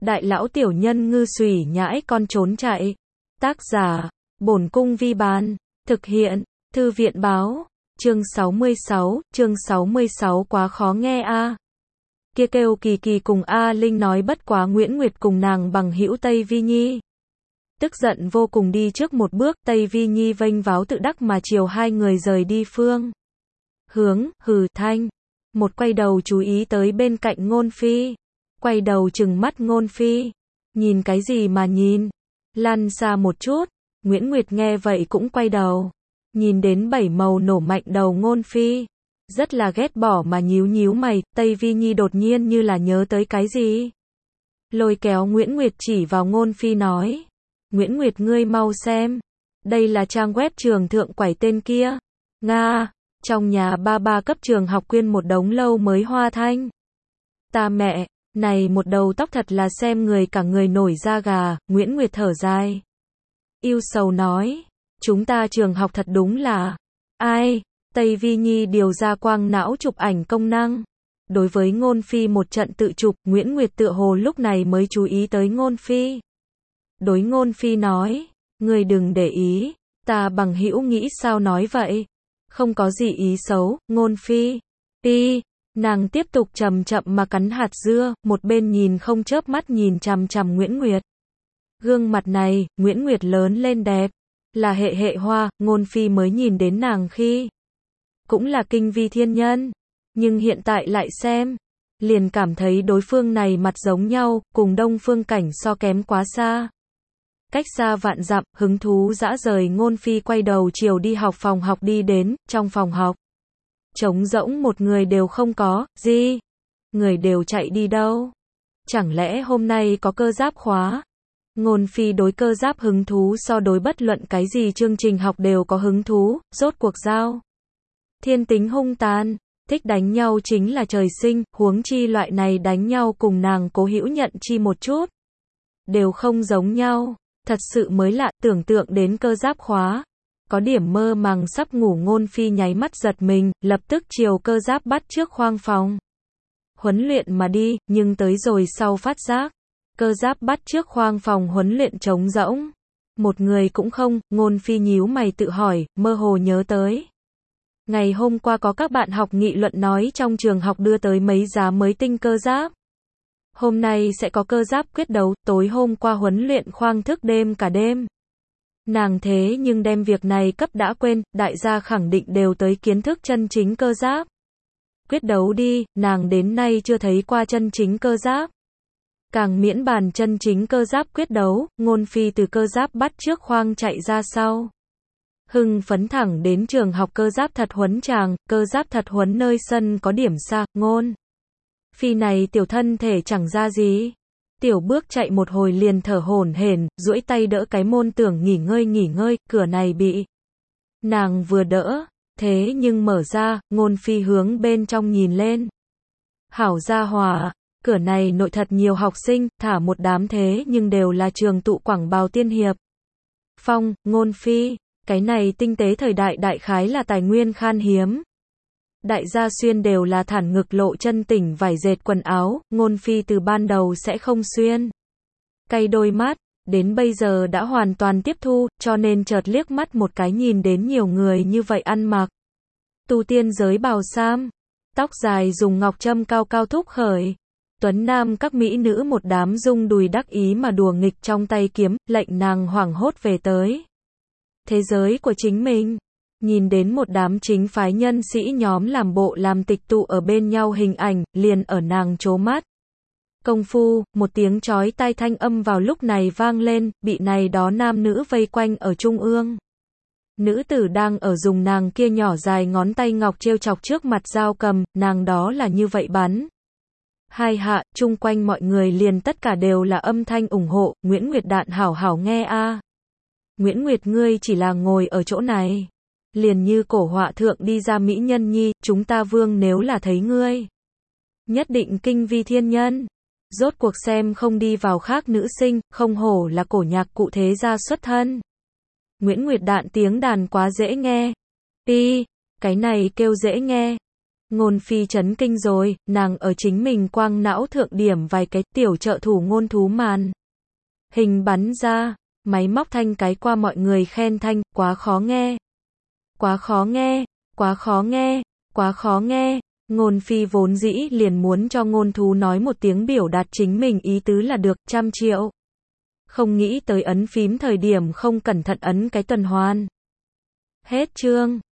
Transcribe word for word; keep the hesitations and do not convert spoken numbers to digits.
đại lão tiểu nhân ngư xùy nhãi con trốn chạy. Tác giả, Bổn Cung Vi Bán. Thực hiện, Thư viện Báo. Chương sáu mươi sáu, chương sáu mươi sáu quá khó nghe a. À. Kia kêu Kỳ Kỳ cùng A Linh nói bất quá Nguyễn Nguyệt cùng nàng bằng hữu Tây Vi Nhi. Tức giận vô cùng đi trước một bước, Tây Vi Nhi vênh váo tự đắc mà chiều hai người rời đi phương. Hướng, hừ thanh. Một quay đầu chú ý tới bên cạnh Ngôn Phi. Quay đầu trừng mắt Ngôn Phi. Nhìn cái gì mà nhìn? Lăn xa một chút. Nguyễn Nguyệt nghe vậy cũng quay đầu. Nhìn đến bảy màu nổ mạnh đầu Ngôn Phi. Rất là ghét bỏ mà nhíu nhíu mày, Tây Vi Nhi đột nhiên như là nhớ tới cái gì. Lôi kéo Nguyễn Nguyệt chỉ vào Ngôn Phi nói. Nguyễn Nguyệt ngươi mau xem. Đây là trang web trường thượng quải tên kia. Nga, trong nhà ba ba cấp trường học quyên một đống lâu mới hoa thanh. Ta mẹ, này một đầu tóc thật là xem người cả người nổi da gà, Nguyễn Nguyệt thở dài. Yêu sầu nói, chúng ta trường học thật đúng là, ai, Tây Vi Nhi điều ra quang não chụp ảnh công năng. Đối với Ngôn Phi một trận tự chụp, Nguyễn Nguyệt tựa hồ lúc này mới chú ý tới Ngôn Phi. Đối Ngôn Phi nói, người đừng để ý, ta bằng hữu nghĩ sao nói vậy. Không có gì ý xấu, Ngôn Phi. Pi, nàng tiếp tục chậm chậm mà cắn hạt dưa, một bên nhìn không chớp mắt nhìn chằm chằm Nguyễn Nguyệt. Gương mặt này, Nguyễn Nguyệt lớn lên đẹp, là hệ hệ hoa, Ngôn Phi mới nhìn đến nàng khi cũng là kinh vi thiên nhân, nhưng hiện tại lại xem, liền cảm thấy đối phương này mặt giống nhau, cùng Đông Phương Cảnh so kém quá xa. Cách xa vạn dặm, hứng thú dã rời Ngôn Phi quay đầu chiều đi học phòng học đi đến, trong phòng học. Trống rỗng một người đều không có, gì? Người đều chạy đi đâu? Chẳng lẽ hôm nay có cơ giáp khóa? Ngôn Phi đối cơ giáp hứng thú so đối bất luận cái gì chương trình học đều có hứng thú, rốt cuộc giao. Thiên tính hung tàn, thích đánh nhau chính là trời sinh, huống chi loại này đánh nhau cùng nàng Cố Hữu Nhận chi một chút. Đều không giống nhau, thật sự mới lạ, tưởng tượng đến cơ giáp khóa. Có điểm mơ màng sắp ngủ Ngôn Phi nháy mắt giật mình, lập tức chiều cơ giáp bắt trước khoang phòng. Huấn luyện mà đi, nhưng tới rồi sau phát giác. Cơ giáp bắt trước khoang phòng huấn luyện trống rỗng. Một người cũng không, Ngôn Phi nhíu mày tự hỏi, mơ hồ nhớ tới. Ngày hôm qua có các bạn học nghị luận nói trong trường học đưa tới mấy giá mới tinh cơ giáp. Hôm nay sẽ có cơ giáp quyết đấu, tối hôm qua huấn luyện khoang thức đêm cả đêm. Nàng thế nhưng đem việc này cấp đã quên, đại gia khẳng định đều tới kiến thức chân chính cơ giáp. Quyết đấu đi, nàng đến nay chưa thấy qua chân chính cơ giáp. Càng miễn bàn chân chính cơ giáp quyết đấu, Ngôn Phi từ cơ giáp bắt trước khoang chạy ra sau. Hưng phấn thẳng đến trường học cơ giáp thật huấn tràng, cơ giáp thật huấn nơi sân có điểm xa, Ngôn Phi này tiểu thân thể chẳng ra gì. Tiểu bước chạy một hồi liền thở hổn hển, duỗi tay đỡ cái môn tưởng nghỉ ngơi nghỉ ngơi, cửa này bị nàng vừa đỡ, thế nhưng mở ra, Ngôn Phi hướng bên trong nhìn lên. Hảo gia hỏa, cửa này nội thật nhiều học sinh, thả một đám thế nhưng đều là trường tụ Quảng Bào Tiên Hiệp. Phong, Ngôn Phi, cái này tinh tế thời đại đại khái là tài nguyên khan hiếm. Đại gia xuyên đều là thản ngực lộ chân tỉnh vải dệt quần áo, Ngôn Phi từ ban đầu sẽ không xuyên. Cay đôi mắt, đến bây giờ đã hoàn toàn tiếp thu, cho nên chợt liếc mắt một cái nhìn đến nhiều người như vậy ăn mặc. Tu tiên giới bào sam, tóc dài dùng ngọc trâm cao cao thúc khởi. Tuấn nam các mỹ nữ một đám rung đùi đắc ý mà đùa nghịch trong tay kiếm, lệnh nàng hoảng hốt về tới thế giới của chính mình. Nhìn đến một đám chính phái nhân sĩ nhóm làm bộ làm tịch tụ ở bên nhau hình ảnh, liền ở nàng trố mắt. Công phu, một tiếng chói tai thanh âm vào lúc này vang lên, bị này đó nam nữ vây quanh ở trung ương. Nữ tử đang ở dùng nàng kia nhỏ dài ngón tay ngọc trêu chọc trước mặt dao cầm, nàng đó là như vậy bắn. Hai hạ, chung quanh mọi người liền tất cả đều là âm thanh ủng hộ, Nguyễn Nguyệt đạn hảo hảo nghe a. Nguyễn Nguyệt ngươi chỉ là ngồi ở chỗ này. Liền như cổ họa thượng đi ra mỹ nhân nhi, chúng ta vương nếu là thấy ngươi. Nhất định kinh vi thiên nhân. Rốt cuộc xem không đi vào khác nữ sinh, không hổ là cổ nhạc cụ thế gia xuất thân. Nguyễn Nguyệt đạn tiếng đàn quá dễ nghe. Pi, cái này kêu dễ nghe. Ngôn phi chấn kinh rồi, nàng ở chính mình quang não thượng điểm vài cái tiểu trợ thủ ngôn thú màn. Hình bắn ra, máy móc thanh cái qua mọi người khen thanh, quá khó nghe. Quá khó nghe, quá khó nghe, quá khó nghe. Ngôn phi vốn dĩ liền muốn cho ngôn thú nói một tiếng biểu đạt chính mình ý tứ là được, trăm triệu. Không nghĩ tới ấn phím thời điểm không cẩn thận ấn cái tuần hoàn. Hết chương.